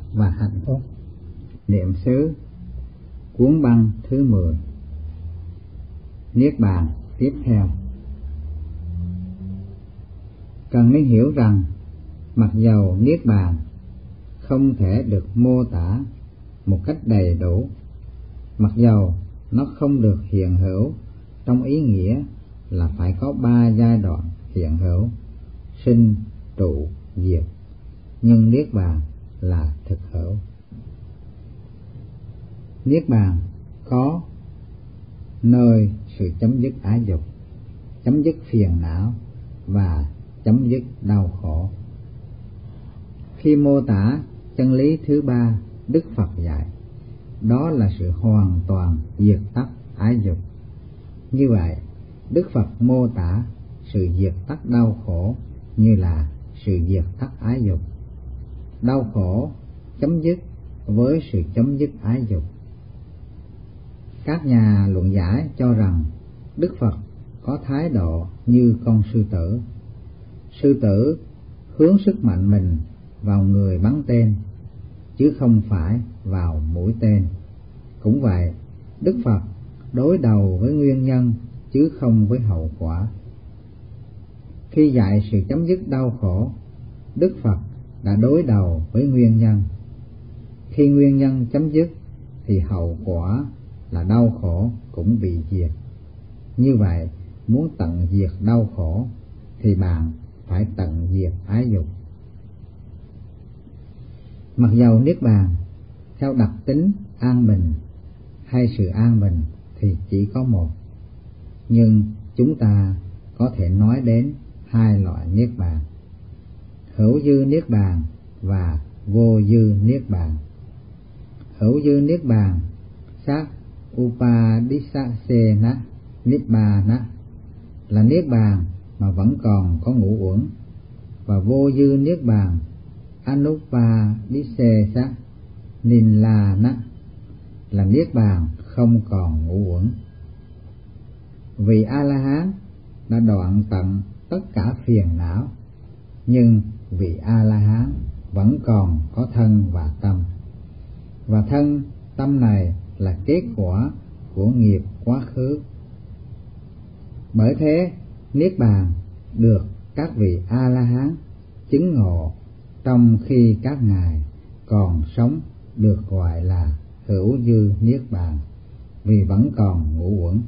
và hạnh phúc. Niệm xứ cuốn băng thứ 10. Niết bàn tiếp theo. Cần nên hiểu rằng mặc dầu niết bàn không thể được mô tả một cách đầy đủ, mặc dầu nó không được hiện hữu trong ý nghĩa là phải có 3 giai đoạn hiện hữu: sinh, trụ, diệt, nhưng niết bàn là thực hữu. Niết bàn có nơi sự chấm dứt ái dục, chấm dứt phiền não và chấm dứt đau khổ. Khi mô tả chân lý thứ 3 Đức Phật dạy, đó là sự hoàn toàn diệt tắt ái dục. Như vậy, Đức Phật mô tả sự diệt tắt đau khổ như là sự diệt tắt ái dục. Đau khổ chấm dứt với sự chấm dứt ái dục. Các nhà luận giải cho rằng Đức Phật có thái độ như con sư tử. Sư tử hướng sức mạnh mình vào người bắn tên, chứ không phải vào mũi tên. Cũng vậy, Đức Phật đối đầu với nguyên nhân chứ không với hậu quả. Khi dạy sự chấm dứt đau khổ, Đức Phật đã đối đầu với nguyên nhân. Khi nguyên nhân chấm dứt thì hậu quả là đau khổ cũng bị diệt. Như vậy, muốn tận diệt đau khổ thì bạn phải tận diệt ái dục. Mặc dầu niết bàn theo đặc tính an bình hay sự an bình thì chỉ có một, nhưng chúng ta có thể nói đến 2 loại niết bàn: hữu dư niết bàn và vô dư niết bàn. Hữu dư niết bàn sát upadisasena nibbana là niết bàn mà vẫn còn có ngũ uẩn, và vô dư niết bàn anupadisesa nibbana là niết bàn không còn ngũ uẩn. Vị A-la-hán đã đoạn tận tất cả phiền não, nhưng vị A-la-hán vẫn còn có thân và tâm, và thân tâm này là kết quả của nghiệp quá khứ. Bởi thế, niết bàn được các vị A-la-hán chứng ngộ trong khi các ngài còn sống được gọi là hữu dư niết bàn, vì vẫn còn ngũ uẩn.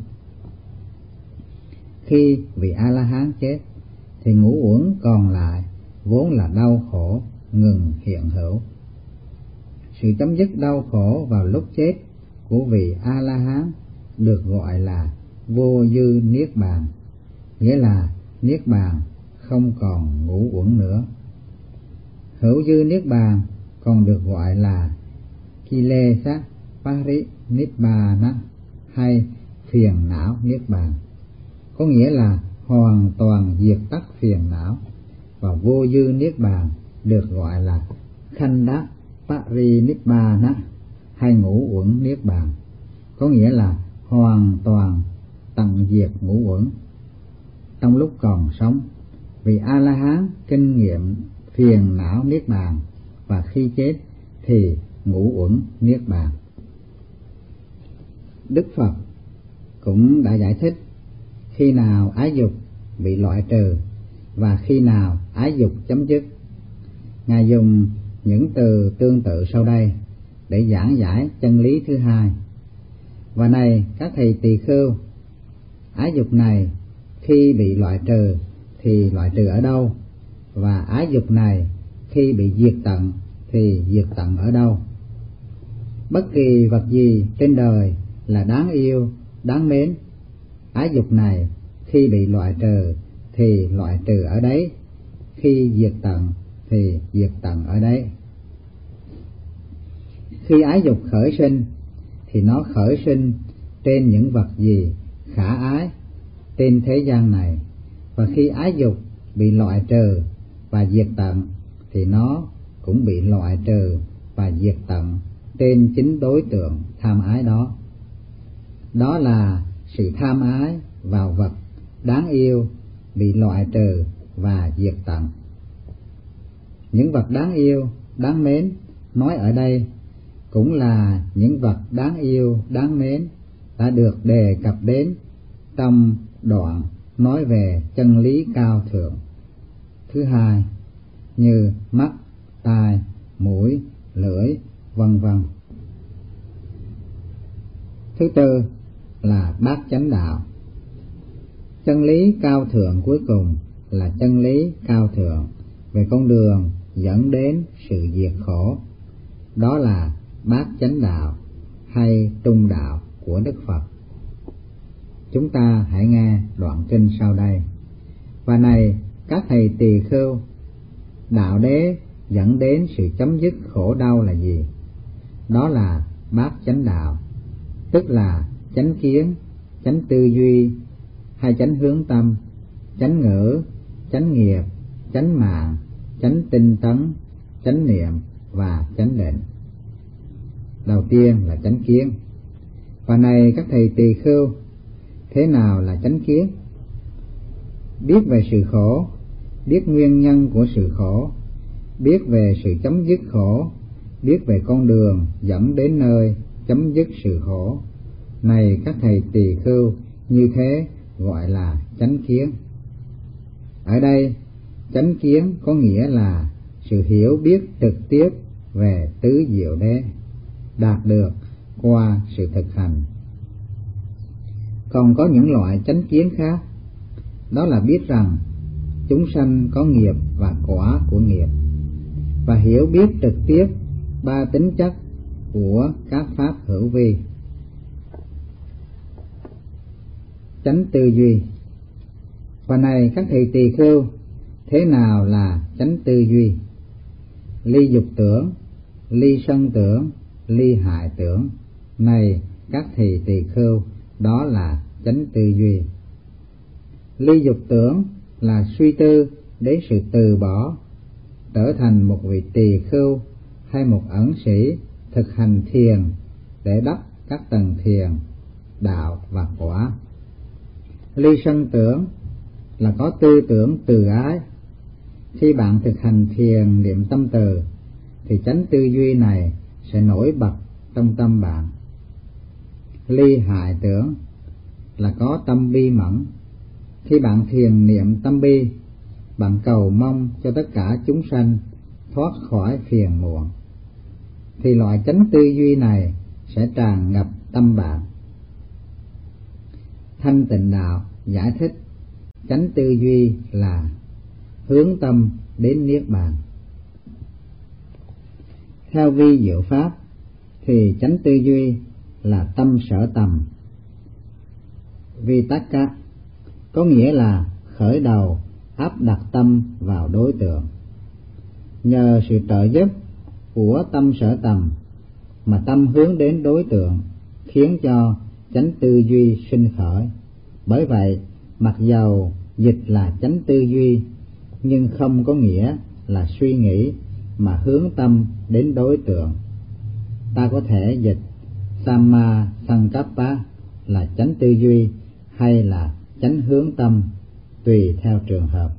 Khi vị A-la-hán chết thì ngũ uẩn còn lại vốn là đau khổ ngừng hiện hữu. Sự chấm dứt đau khổ vào lúc chết của vị A-la-hán được gọi là vô dư niết bàn, nghĩa là niết bàn không còn ngũ uẩn nữa. Hữu dư niết bàn còn được gọi là kilesa parinibbana hay phiền não niết bàn, có nghĩa là hoàn toàn diệt tắt phiền não. Và vô dư niết bàn được gọi là khanda parinibbana hay ngũ uẩn niết bàn, có nghĩa là hoàn toàn tận diệt ngũ uẩn. Trong lúc còn sống, vị A-la-hán kinh nghiệm phiền não niết bàn, và khi chết thì ngũ uẩn niết bàn. Đức Phật cũng đã giải thích khi nào ái dục bị loại trừ và khi nào ái dục chấm dứt. Ngài dùng những từ tương tự sau đây để giảng giải chân lý thứ 2. Và này các thầy tỳ khưu, ái dục này khi bị loại trừ thì loại trừ ở đâu? Và ái dục này khi bị diệt tận thì diệt tận ở đâu? Bất kỳ vật gì trên đời là đáng yêu, đáng mến, ái dục này khi bị loại trừ thì loại trừ ở đấy, khi diệt tận thì diệt tận ở đấy. Khi ái dục khởi sinh thì nó khởi sinh trên những vật gì khả ái trên thế gian này, và khi ái dục bị loại trừ và diệt tận thì nó cũng bị loại trừ và diệt tận trên chính đối tượng tham ái đó. Đó là sự tham ái vào vật đáng yêu bị loại trừ và diệt tận. Những vật đáng yêu, đáng mến nói ở đây cũng là những vật đáng yêu, đáng mến đã được đề cập đến trong đoạn nói về chân lý cao thượng. Thứ hai, như mắt, tai, mũi, lưỡi, vân vân. Thứ tư là bát chánh đạo. Chân lý cao thượng cuối cùng là chân lý cao thượng về con đường dẫn đến sự diệt khổ. Đó là bát chánh đạo hay trung đạo của Đức Phật. Chúng ta hãy nghe đoạn kinh sau đây. Và này các thầy tỳ khưu, đạo đế dẫn đến sự chấm dứt khổ đau là gì? Đó là bát chánh đạo, tức là chánh kiến, chánh tư duy hay chánh hướng tâm, chánh ngữ, chánh nghiệp, chánh mạng, chánh tinh tấn, chánh niệm và chánh định. Đầu tiên là chánh kiến. Và này các thầy tỳ khưu, thế nào là chánh kiến? Biết về sự khổ, biết nguyên nhân của sự khổ, biết về sự chấm dứt khổ, biết về con đường dẫn đến nơi chấm dứt sự khổ. Này các thầy tỳ khưu, như thế gọi là chánh kiến. Ở đây, chánh kiến có nghĩa là sự hiểu biết trực tiếp về tứ diệu đế, đạt được qua sự thực hành. Còn có những loại chánh kiến khác, đó là biết rằng chúng sanh có nghiệp và quả của nghiệp, và hiểu biết trực tiếp ba tính chất của các pháp hữu vi. Chánh tư duy. Và này các thầy tỳ khưu, thế nào là chánh tư duy? Ly dục tưởng, ly sân tưởng, ly hại tưởng. Này các thầy tỳ khưu, đó là chánh tư duy. Ly dục tưởng là suy tư đến sự từ bỏ, trở thành một vị tỳ khưu hay một ẩn sĩ thực hành thiền để đắc các tầng thiền, đạo và quả. Ly sân tưởng là có tư tưởng từ ái. Khi bạn thực hành thiền niệm tâm từ thì chánh tư duy này sẽ nổi bật trong tâm bạn. Ly hại tưởng là có tâm bi mẫn. Khi bạn thiền niệm tâm bi, bạn cầu mong cho tất cả chúng sanh thoát khỏi phiền muộn, thì loại chánh tư duy này sẽ tràn ngập tâm bạn. Thanh Tịnh Đạo giải thích chánh tư duy là hướng tâm đến niết bàn. Theo vi diệu pháp thì chánh tư duy là tâm sở tầm. Vitakka có nghĩa là khởi đầu áp đặt tâm vào đối tượng. Nhờ sự trợ giúp của tâm sở tầm mà tâm hướng đến đối tượng, khiến cho chánh tư duy sinh khởi. Bởi vậy, mặc dầu dịch là chánh tư duy, nhưng không có nghĩa là suy nghĩ mà hướng tâm đến đối tượng. Ta có thể dịch Samma Sankappa là chánh tư duy hay là chánh hướng tâm, tùy theo trường hợp.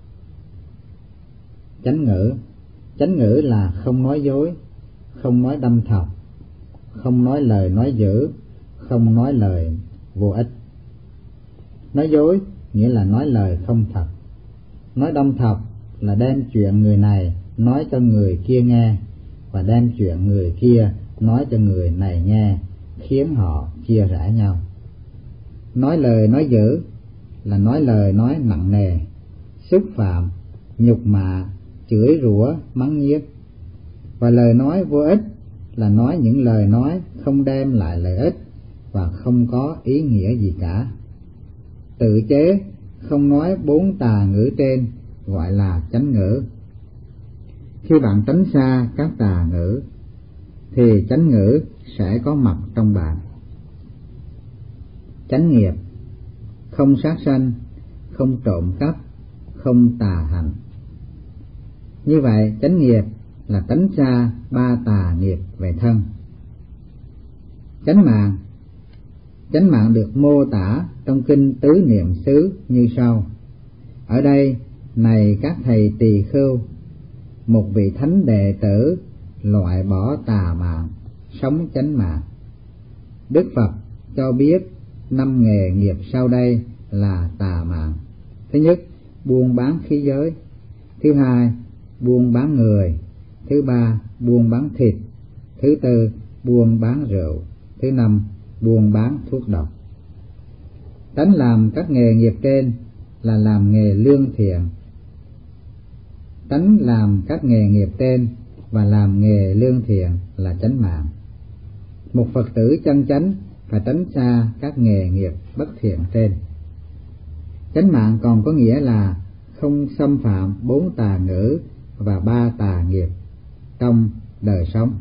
Chánh ngữ. Chánh ngữ là không nói dối, không nói đâm thọc, không nói lời nói dữ, không nói lời vô ích. Nói dối nghĩa là nói lời không thật. Nói đâm thọc là đem chuyện người này nói cho người kia nghe, và đem chuyện người kia nói cho người này nghe, khiến họ chia rẽ nhau. Nói lời nói dữ là nói lời nói nặng nề, xúc phạm, nhục mạ, chửi rủa, mắng nhiếc. Và lời nói vô ích là nói những lời nói không đem lại lợi ích và không có ý nghĩa gì cả. Tự chế, không nói bốn tà ngữ trên gọi là chánh ngữ. Khi bạn tránh xa các tà ngữ thì chánh ngữ sẽ có mặt trong bạn. Chánh nghiệp. Không sát sanh, không trộm cắp, không tà hành. Như vậy, chánh nghiệp là tránh xa ba tà nghiệp về thân. Chánh mạng. Chánh mạng được mô tả trong kinh Tứ Niệm xứ như sau. Ở đây, này các thầy tỳ khưu, một vị thánh đệ tử loại bỏ tà mạng, sống chánh mạng. Đức Phật cho biết 5 nghề nghiệp sau đây là tà mạng. Thứ nhất, buôn bán khí giới. Thứ hai, buôn bán người. Thứ ba, buôn bán thịt. Thứ tư, buôn bán rượu. Thứ năm, buôn bán thuốc độc. Tránh làm các nghề nghiệp trên là làm nghề lương thiện. Tránh làm các nghề nghiệp trên và làm nghề lương thiện là chánh mạng. Một Phật tử chân chánh phải tránh xa các nghề nghiệp bất thiện trên. Chánh mạng còn có nghĩa là không xâm phạm 4 tà ngữ và 3 tà nghiệp trong đời sống.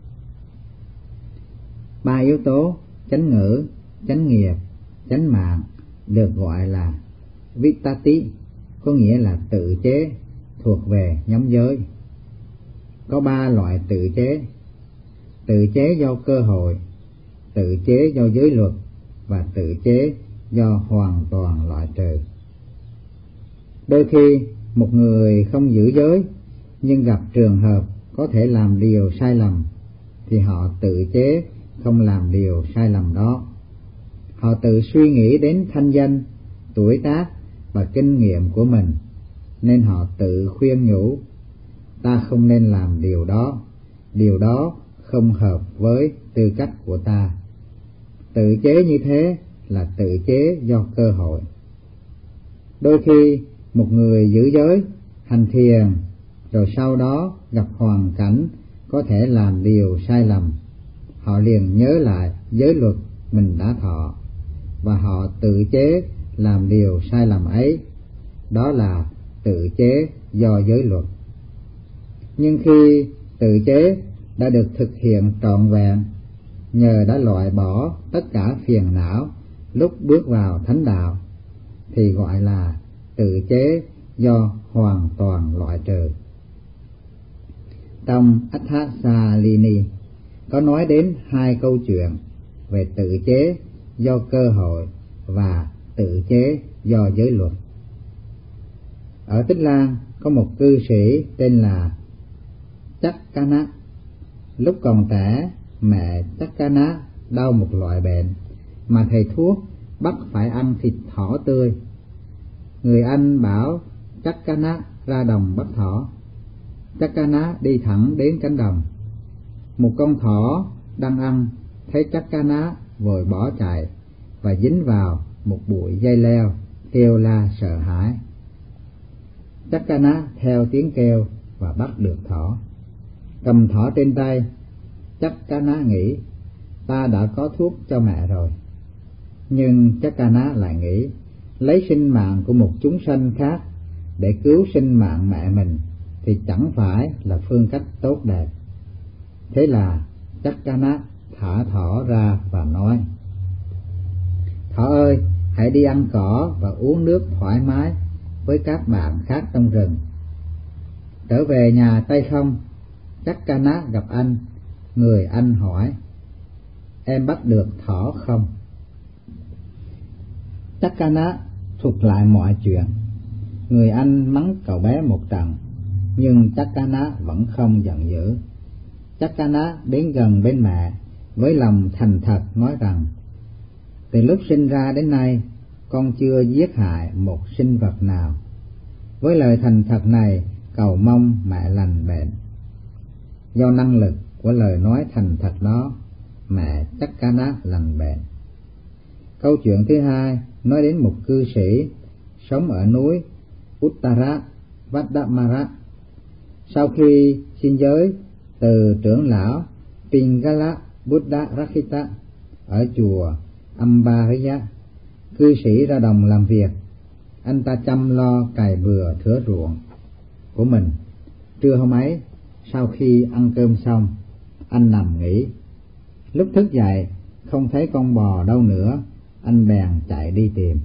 3 yếu tố chánh ngữ, chánh nghiệp, chánh mạng được gọi là vittati, có nghĩa là tự chế, thuộc về nhóm giới. Có 3 loại tự chế: tự chế do cơ hội, tự chế do giới luật và tự chế do hoàn toàn loại trừ. Đôi khi một người không giữ giới nhưng gặp trường hợp có thể làm điều sai lầm thì họ tự chế không làm điều sai lầm đó. Họ tự suy nghĩ đến thanh danh, tuổi tác và kinh nghiệm của mình nên họ tự khuyên nhủ: ta không nên làm điều đó không hợp với tư cách của ta. Tự chế như thế là tự chế do cơ hội. Đôi khi một người giữ giới, hành thiền, rồi sau đó gặp hoàn cảnh có thể làm điều sai lầm, họ liền nhớ lại giới luật mình đã thọ và họ tự chế làm điều sai lầm ấy. Đó là tự chế do giới luật. Nhưng khi tự chế đã được thực hiện trọn vẹn, nhờ đã loại bỏ tất cả phiền não lúc bước vào thánh đạo, thì gọi là tự chế do hoàn toàn loại trừ. Trong Atthasalini có nói đến 2 câu chuyện về tự chế do cơ hội và tự chế do giới luật. Ở Tích Lan có một cư sĩ tên là Chakkana. Lúc còn trẻ, mẹ Chakkana đau một loại bệnh mà thầy thuốc bắt phải ăn thịt thỏ tươi. Người anh bảo Chakkana ra đồng bắt thỏ. Chakkana đi thẳng đến cánh đồng. Một con thỏ đang ăn thấy Chakkana vội bỏ chạy và dính vào một bụi dây leo, kêu la sợ hãi. Chakkana theo tiếng kêu và bắt được thỏ. Cầm thỏ trên tay, Chakkana nghĩ ta đã có thuốc cho mẹ rồi. Nhưng Chakkana lại nghĩ lấy sinh mạng của một chúng sanh khác để cứu sinh mạng mẹ mình thì chẳng phải là phương cách tốt đẹp. Thế là Chakkana thả thỏ ra và nói: thỏ ơi, hãy đi ăn cỏ và uống nước thoải mái với các bạn khác trong rừng. Trở về nhà tay không, Chakkana gặp anh. Người anh hỏi: em bắt được thỏ không? Chakkana thuật lại mọi chuyện. Người anh mắng cậu bé một trận, nhưng Chakkana vẫn không giận dữ. Chakkana đến gần bên mẹ với lòng thành thật nói rằng: từ lúc sinh ra đến nay, con chưa giết hại một sinh vật nào. Với lời thành thật này, cầu mong mẹ lành bệnh. Do năng lực của lời nói thành thật đó, mẹ Chakkana lành bệnh. Câu chuyện thứ hai nói đến một cư sĩ sống ở núi Uttara Vadamara. Sau khi xin giới từ trưởng lão Pingala Buddha Rakita ở chùa Ambariya, cư sĩ ra đồng làm việc. Anh ta chăm lo cày bừa thửa ruộng của mình. Trưa hôm ấy, sau khi ăn cơm xong, anh nằm nghỉ. Lúc thức dậy không thấy con bò đâu nữa, anh bèn chạy đi tìm.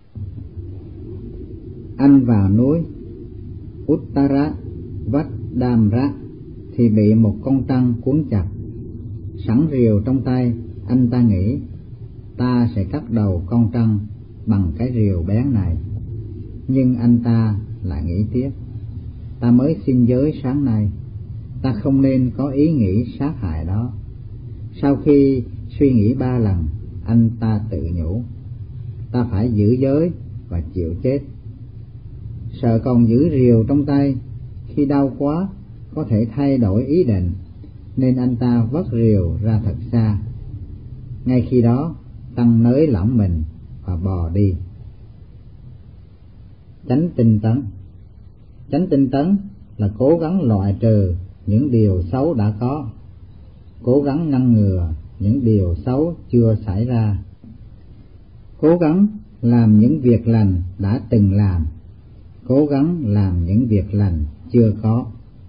Anh vào núi Uttara Vadamara thì bị một con trăng cuốn chặt. Sẵn rìu trong tay, anh ta nghĩ ta sẽ cắt đầu con trăng bằng cái rìu bén này. Nhưng anh ta lại nghĩ tiếp: ta mới xin giới sáng nay, ta không nên có ý nghĩ sát hại đó. Sau khi suy nghĩ 3 lần, anh ta tự nhủ, ta phải giữ giới và chịu chết. Sợ còn giữ rìu trong tay, khi đau quá có thể thay đổi ý định, nên anh ta vất rìu ra thật xa. Ngay khi đó, tăng nới lỏng mình và bò đi. Chánh tinh tấn. Chánh tinh tấn là cố gắng loại trừ những điều xấu đã có, cố gắng ngăn ngừa những điều xấu chưa xảy ra, cố gắng làm những việc lành đã từng làm, cố gắng làm những việc lành chưa có.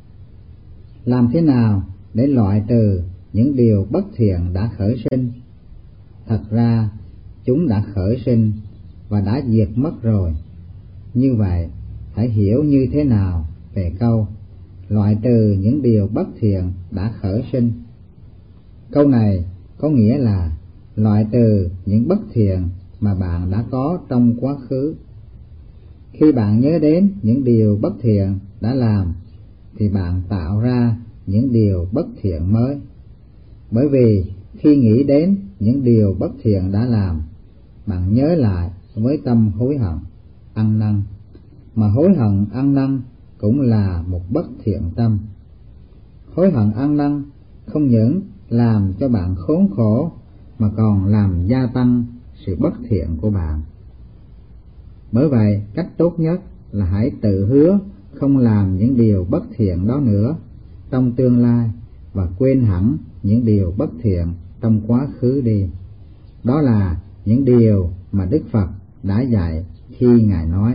Làm thế nào để loại trừ những điều bất thiện đã khởi sinh? Thật ra chúng đã khởi sinh và đã diệt mất rồi. Như vậy, hãy hiểu như thế nào về câu loại trừ những điều bất thiện đã khởi sinh. Câu này có nghĩa là loại trừ những bất thiện mà bạn đã có trong quá khứ. Khi bạn nhớ đến những điều bất thiện đã làm, thì bạn tạo ra những điều bất thiện mới. Bởi vì khi nghĩ đến những điều bất thiện đã làm, bạn nhớ lại với tâm hối hận, ăn năn, mà hối hận ăn năn cũng là một bất thiện tâm. Hối hận ăn năn không những làm cho bạn khốn khổ, mà còn làm gia tăng sự bất thiện của bạn. Bởi vậy, cách tốt nhất là hãy tự hứa không làm những điều bất thiện đó nữa trong tương lai, và quên hẳn những điều bất thiện trong quá khứ đi. Đó là những điều mà Đức Phật đã dạy khi Ngài nói: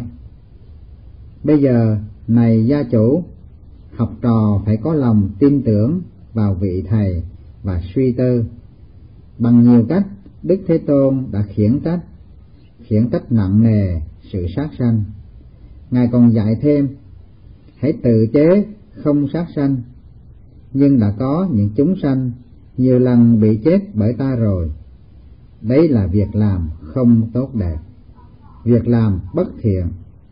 bây giờ, này gia chủ, học trò phải có lòng tin tưởng vào vị thầy và suy tư. Bằng nhiều cách, Đức Thế Tôn đã khiển trách nặng nề sự sát sanh. Ngài còn dạy thêm: hãy tự chế không sát sanh. Nhưng đã có những chúng sanh nhiều lần bị chết bởi ta rồi. Đấy là việc làm không tốt đẹp, việc làm bất thiện.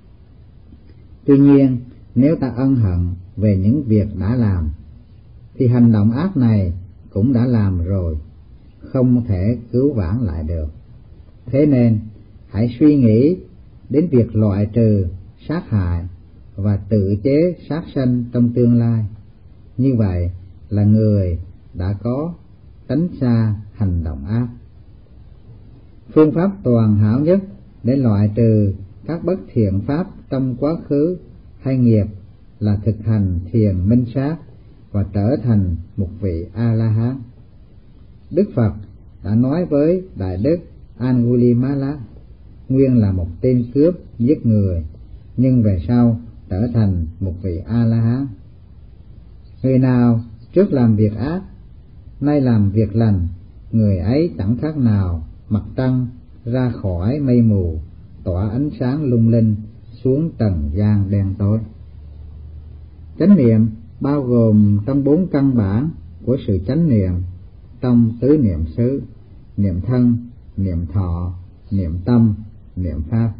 Tuy nhiên, nếu ta ân hận về những việc đã làm, thì hành động ác này cũng đã làm rồi, không thể cứu vãn lại được. Thế nên, hãy suy nghĩ đến việc loại trừ sát hại và tự chế sát sanh trong tương lai. Như vậy là người đã có tránh xa hành động ác. Phương pháp toàn hảo nhất để loại trừ các bất thiện pháp trong quá khứ hay nghiệp là thực hành thiền minh sát và trở thành một vị A-la-hán. Đức Phật đã nói với Đại Đức Angulimala, nguyên là một tên cướp giết người, nhưng về sau trở thành một vị A-la-hán. Người nào trước làm việc ác, nay làm việc lành, người ấy chẳng khác nào mặt trăng ra khỏi mây mù, tỏa ánh sáng lung linh xuống trần gian đen tối. Chánh niệm bao gồm trong 4 căn bản của sự chánh niệm trong tứ niệm xứ: niệm thân, niệm thọ, niệm tâm, niệm pháp.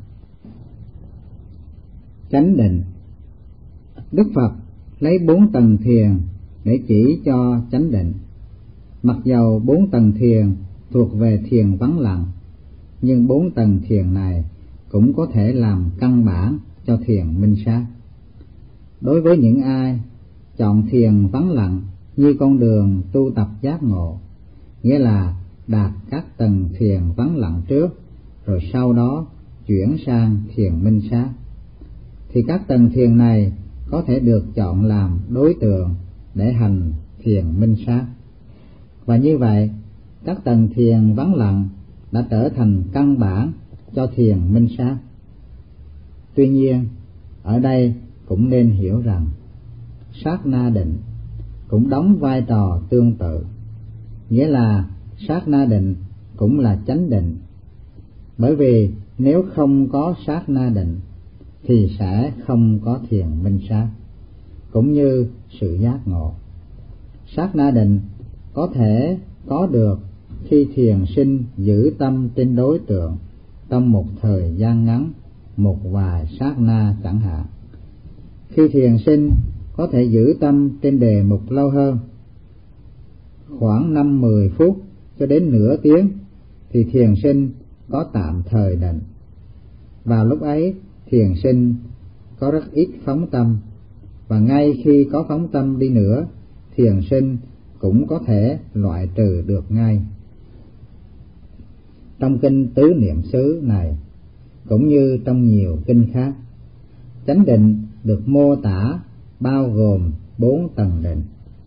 Chánh định. Đức Phật lấy 4 tầng thiền để chỉ cho chánh định. Mặc dầu 4 tầng thiền thuộc về thiền vắng lặng, nhưng 4 tầng thiền này cũng có thể làm căn bản cho thiền minh sát. Đối với những ai chọn thiền vắng lặng như con đường tu tập giác ngộ, nghĩa là đạt các tầng thiền vắng lặng trước, rồi sau đó chuyển sang thiền minh sát, thì các tầng thiền này có thể được chọn làm đối tượng để hành thiền minh sát. Và như vậy, các tầng thiền vắng lặng đã trở thành căn bản cho thiền minh sát. Tuy nhiên, ở đây cũng nên hiểu rằng sát na định cũng đóng vai trò tương tự, nghĩa là sát na định cũng là chánh định. Bởi vì nếu không có sát na định thì sẽ không có thiền minh sát, cũng như sự giác ngộ. Sát na định có thể có được khi thiền sinh giữ tâm trên đối tượng trong một thời gian ngắn, một vài sát na chẳng hạn. Khi thiền sinh có thể giữ tâm trên đề mục lâu hơn, khoảng 5-10 phút cho đến nửa tiếng, thì thiền sinh có tạm thời định. Vào lúc ấy, thiền sinh có rất ít phóng tâm, và ngay khi có phóng tâm đi nữa, thiền sinh cũng có thể loại trừ được ngay. Trong kinh Tứ Niệm xứ này, cũng như trong nhiều kinh khác, chánh định được mô tả bao gồm 4 tầng định.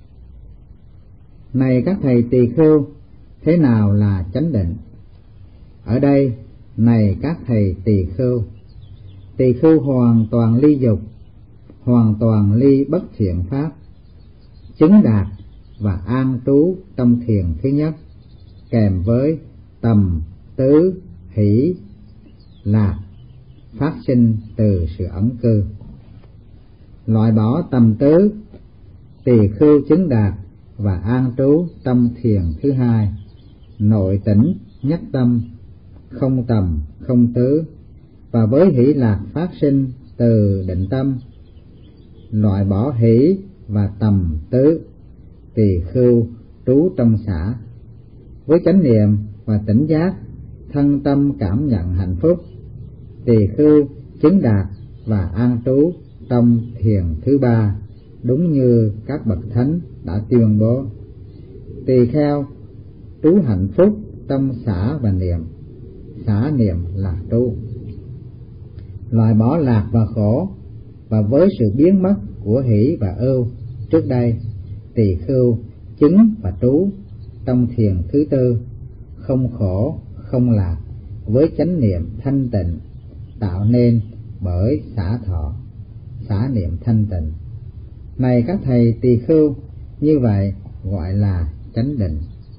Này các thầy tỳ khưu, thế nào là chánh định? Ở đây, này các thầy tỳ khưu hoàn toàn ly dục, hoàn toàn ly bất thiện pháp, chứng đạt và an trú trong thiền thứ nhất, kèm với tầm, tứ, hỷ, lạc phát sinh từ sự ẩn cư. Loại bỏ tầm tứ, tỳ khưu chứng đạt và an trú trong thiền thứ hai, nội tỉnh nhất tâm, không tầm không tứ, và với hỷ lạc phát sinh từ định tâm. Loại bỏ hỷ và tầm tứ, tỳ khưu trú trong xã, với chánh niệm và tỉnh giác, thân tâm cảm nhận hạnh phúc. Tỳ khưu chứng đạt và an trú trong thiền thứ ba, đúng như các bậc thánh đã tuyên bố. Tỳ kheo trú hạnh phúc trong xả và niệm, xả niệm là trú. Loại bỏ lạc và khổ, và với sự biến mất của hỷ và ưu trước đây, tỳ khưu chứng và trú trong thiền thứ tư, không khổ không lạc, với chánh niệm thanh tịnh tạo nên bởi xả thọ, xả niệm thanh tịnh. Này các thầy tỳ khưu, như vậy gọi là chánh định.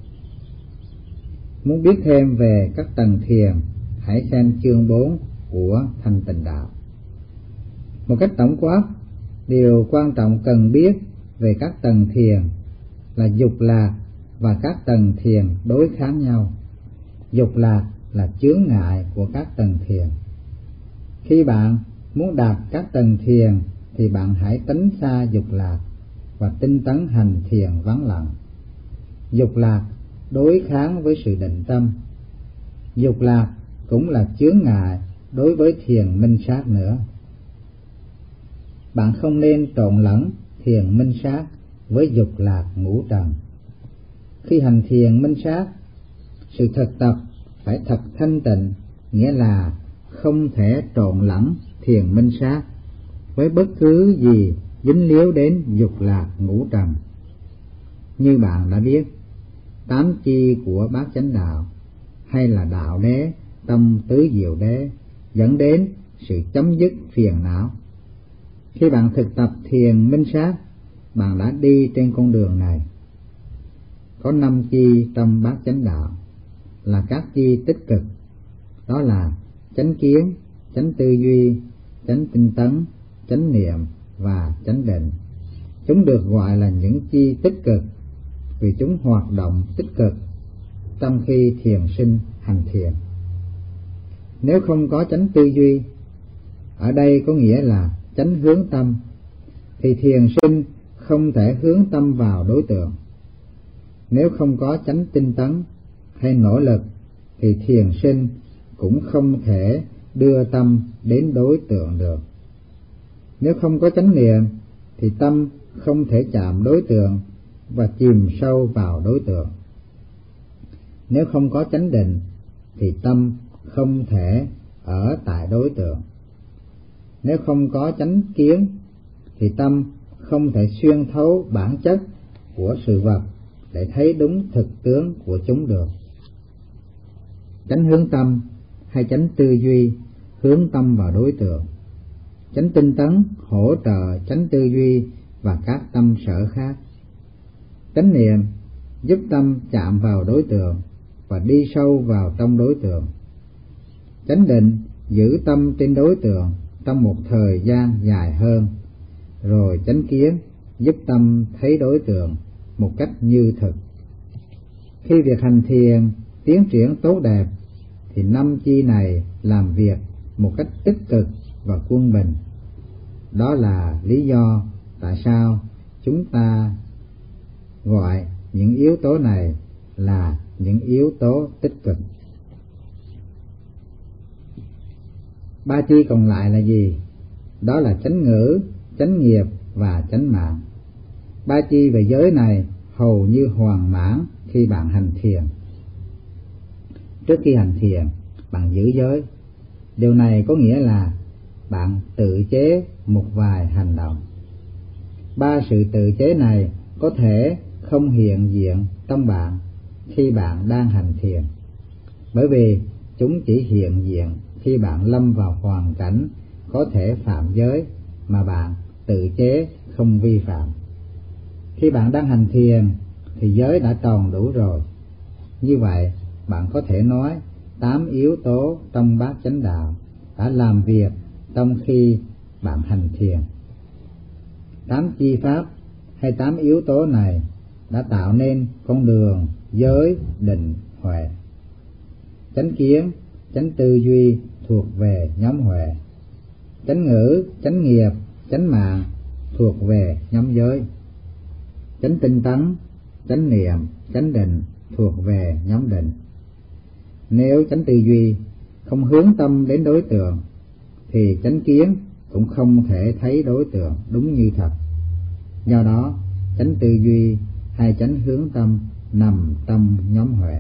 Muốn biết thêm về các tầng thiền, hãy xem chương 4 của Thanh Tịnh Đạo. Một cách tổng quát, điều quan trọng cần biết về các tầng thiền là dục lạc và các tầng thiền đối kháng nhau. Dục lạc là chướng ngại của các tầng thiền. Khi bạn muốn đạt các tầng thiền thì bạn hãy tránh xa dục lạc và tinh tấn hành thiền vắng lặng. Dục lạc đối kháng với sự định tâm. Dục lạc cũng là chướng ngại đối với thiền minh sát nữa. Bạn không nên trộn lẫn thiền minh sát với dục lạc ngũ trần. Khi hành thiền minh sát, sự thực tập phải thật thanh tịnh, nghĩa là không thể trộn lẫn thiền minh sát với bất cứ gì dính líu đến dục lạc ngũ trần. Như bạn đã biết, 8 chi của bát chánh đạo hay là đạo đế trong tứ diệu đế dẫn đến sự chấm dứt phiền não. Khi bạn thực tập thiền minh sát, bạn đã đi trên con đường này. Có 5 chi trong bát chánh đạo là các chi tích cực, đó là chánh kiến, chánh tư duy, chánh tinh tấn, chánh niệm và chánh định. Chúng được gọi là những chi tích cực vì chúng hoạt động tích cực trong khi thiền sinh hành thiền. Nếu không có chánh tư duy, ở đây có nghĩa là chánh hướng tâm, thì thiền sinh không thể hướng tâm vào đối tượng. Nếu không có chánh tinh tấn hay nỗ lực, thì thiền sinh cũng không thể đưa tâm đến đối tượng được. Nếu không có chánh niệm, thì tâm không thể chạm đối tượng và chìm sâu vào đối tượng. Nếu không có chánh định, thì tâm không thể ở tại đối tượng. Nếu không có chánh kiến, thì tâm không thể xuyên thấu bản chất của sự vật để thấy đúng thực tướng của chúng được. Chánh hướng tâm hay chánh tư duy hướng tâm vào đối tượng. Chánh tinh tấn hỗ trợ chánh tư duy và các tâm sở khác. Chánh niệm giúp tâm chạm vào đối tượng và đi sâu vào trong đối tượng. Chánh định giữ tâm trên đối tượng trong một thời gian dài hơn. Rồi chánh kiến giúp tâm thấy đối tượng một cách như thực. Khi việc hành thiền tiến triển tốt đẹp, thì 5 chi này làm việc một cách tích cực và quân bình. Đó là lý do tại sao chúng ta gọi những yếu tố này là những yếu tố tích cực. Ba chi còn lại là gì? Đó là chánh ngữ, chánh nghiệp và chánh mạng. Ba chi về giới này hầu như hoàn mãn khi bạn hành thiền. Trước khi hành thiền, bạn giữ giới. Điều này có nghĩa là bạn tự chế một vài hành động. Ba sự tự chế này có thể không hiện diện trong bạn khi bạn đang hành thiền, bởi vì chúng chỉ hiện diện khi bạn lâm vào hoàn cảnh có thể phạm giới mà bạn tự chế không vi phạm. Khi bạn đang hành thiền thì giới đã tròn đủ rồi. Như vậy, bạn có thể nói 8 yếu tố trong bát chánh đạo đã làm việc trong khi bạn hành thiền. 8 chi pháp hay 8 yếu tố này đã tạo nên con đường giới, định, huệ. Chánh kiến, chánh tư duy thuộc về nhóm huệ. Chánh ngữ, chánh nghiệp, chánh mạng thuộc về nhóm giới. Chánh tinh tấn, chánh niệm, chánh định thuộc về nhóm định. Nếu chánh tư duy không hướng tâm đến đối tượng thì chánh kiến cũng không thể thấy đối tượng đúng như thật. Do đó, chánh tư duy hay chánh hướng tâm nằm trong nhóm huệ.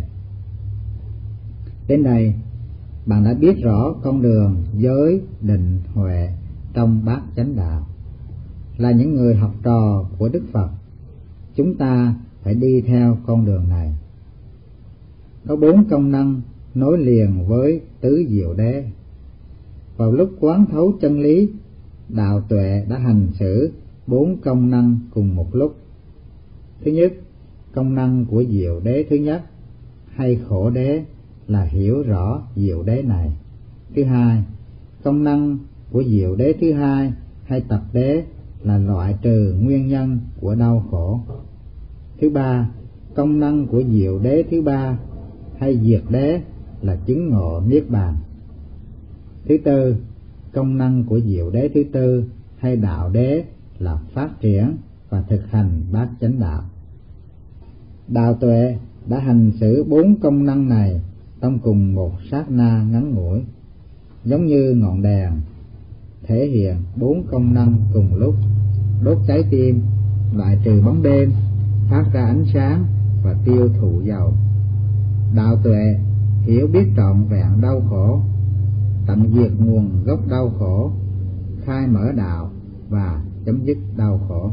Đến đây, bạn đã biết rõ con đường giới, định, huệ trong bát chánh đạo. Là những người học trò của Đức Phật, chúng ta phải đi theo con đường này. Có 4 công năng nối liền với tứ diệu đế. Vào lúc quán thấu chân lý, đạo tuệ đã hành xử 4 công năng cùng một lúc. Thứ nhất, công năng của diệu đế thứ nhất hay khổ đế là hiểu rõ diệu đế này. Thứ hai, công năng của diệu đế thứ hai hay tập đế là loại trừ nguyên nhân của đau khổ. Thứ ba, công năng của diệu đế thứ ba hay diệt đế là chứng ngộ niết bàn. Thứ tư, công năng của diệu đế thứ tư hay đạo đế là phát triển và thực hành bát chánh đạo. Đạo tuệ đã hành xử 4 công năng này trong cùng một sát na ngắn ngủi, giống như ngọn đèn thể hiện 4 công năng cùng lúc: đốt cháy tim, loại trừ bóng đêm, phát ra ánh sáng và tiêu thụ dầu. Đạo tuệ hiểu biết trọn vẹn đau khổ, tận diệt nguồn gốc đau khổ, khai mở đạo và chấm dứt đau khổ.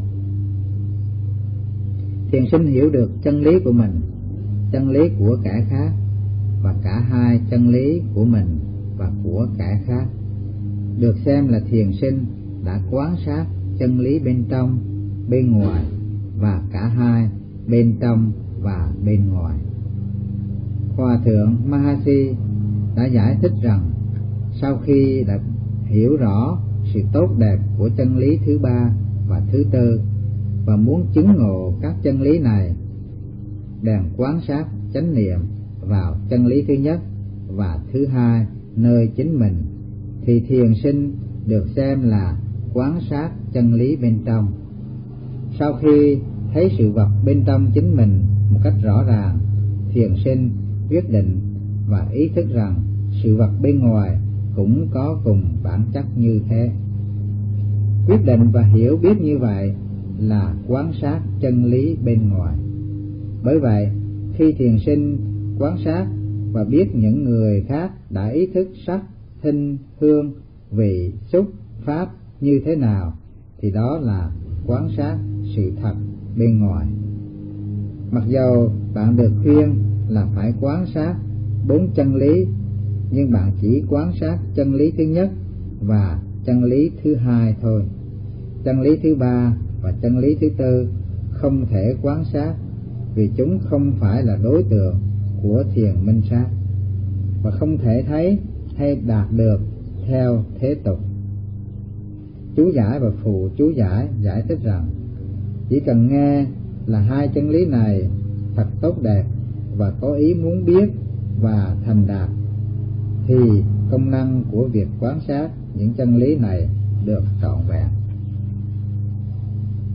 Thiền sinh hiểu được chân lý của mình, chân lý của kẻ khác và cả hai chân lý của mình và của kẻ khác, được xem là thiền sinh đã quán sát chân lý bên trong, bên ngoài và cả hai, bên trong và bên ngoài. Hòa thượng Mahasi đã giải thích rằng sau khi đã hiểu rõ sự tốt đẹp của chân lý thứ ba và thứ tư và muốn chứng ngộ các chân lý này, bèn quán sát chánh niệm vào chân lý thứ nhất và thứ hai nơi chính mình, thì thiền sinh được xem là quán sát chân lý bên trong. Sau khi thấy sự vật bên trong chính mình một cách rõ ràng, thiền sinh quyết định và ý thức rằng sự vật bên ngoài cũng có cùng bản chất như thế. Quyết định và hiểu biết như vậy là quán sát chân lý bên ngoài. Bởi vậy, khi thiền sinh quán sát và biết những người khác đã ý thức sắc, thinh, hương, vị, xúc, pháp như thế nào, thì đó là quán sát sự thật bên ngoài. Mặc dầu bạn được khuyên là phải quán sát 4 chân lý, nhưng bạn chỉ quán sát chân lý thứ nhất và chân lý thứ hai thôi. Chân lý thứ ba và chân lý thứ tư không thể quán sát vì chúng không phải là đối tượng của thiền minh sát và không thể thấy hay đạt được theo thế tục. Chú giải và phụ chú giải giải thích rằng chỉ cần nghe là hai chân lý này thật tốt đẹp và có ý muốn biết và thành đạt, thì công năng của việc quán sát những chân lý này được trọn vẹn.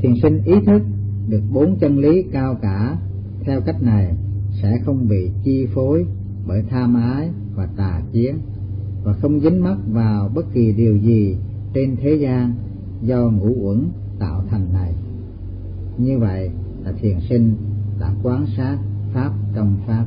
Thiền sinh ý thức được 4 chân lý cao cả theo cách này sẽ không bị chi phối bởi tham ái và tà kiến, và không dính mắc vào bất kỳ điều gì trên thế gian do ngũ uẩn tạo thành này. Như vậy là thiền sinh đã quán sát pháp trong pháp.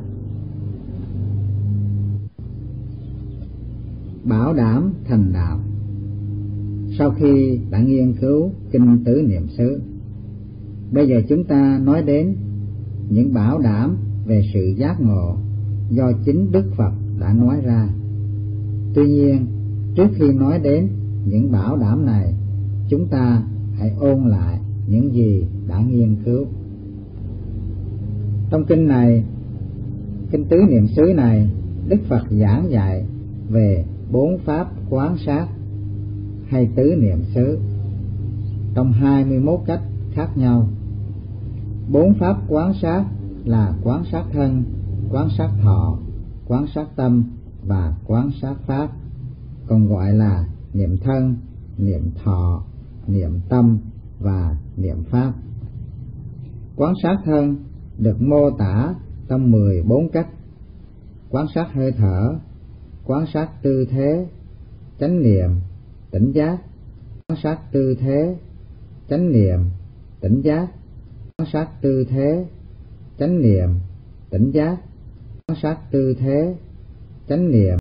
Bảo đảm thành đạo. Sau khi đã nghiên cứu kinh Tứ Niệm xứ, bây giờ chúng ta nói đến những bảo đảm về sự giác ngộ do chính Đức Phật đã nói ra. Tuy nhiên, trước khi nói đến những bảo đảm này, chúng ta hãy ôn lại những gì đã nghiên cứu. Trong kinh này, kinh Tứ Niệm xứ này, Đức Phật giảng dạy về 4 pháp quán sát hay tứ niệm xứ trong 21 cách khác nhau. 4 pháp quán sát là quán sát thân, quán sát thọ, quán sát tâm và quán sát pháp, còn gọi là niệm thân, niệm thọ, niệm tâm và niệm pháp. Quán sát thân được mô tả trong 14 cách: quán sát hơi thở, quán sát tư thế, chánh niệm, tỉnh giác, quan sát tư thế, chánh niệm, tỉnh giác, quan sát tư thế, chánh niệm, tỉnh giác, quan sát tư thế, chánh niệm,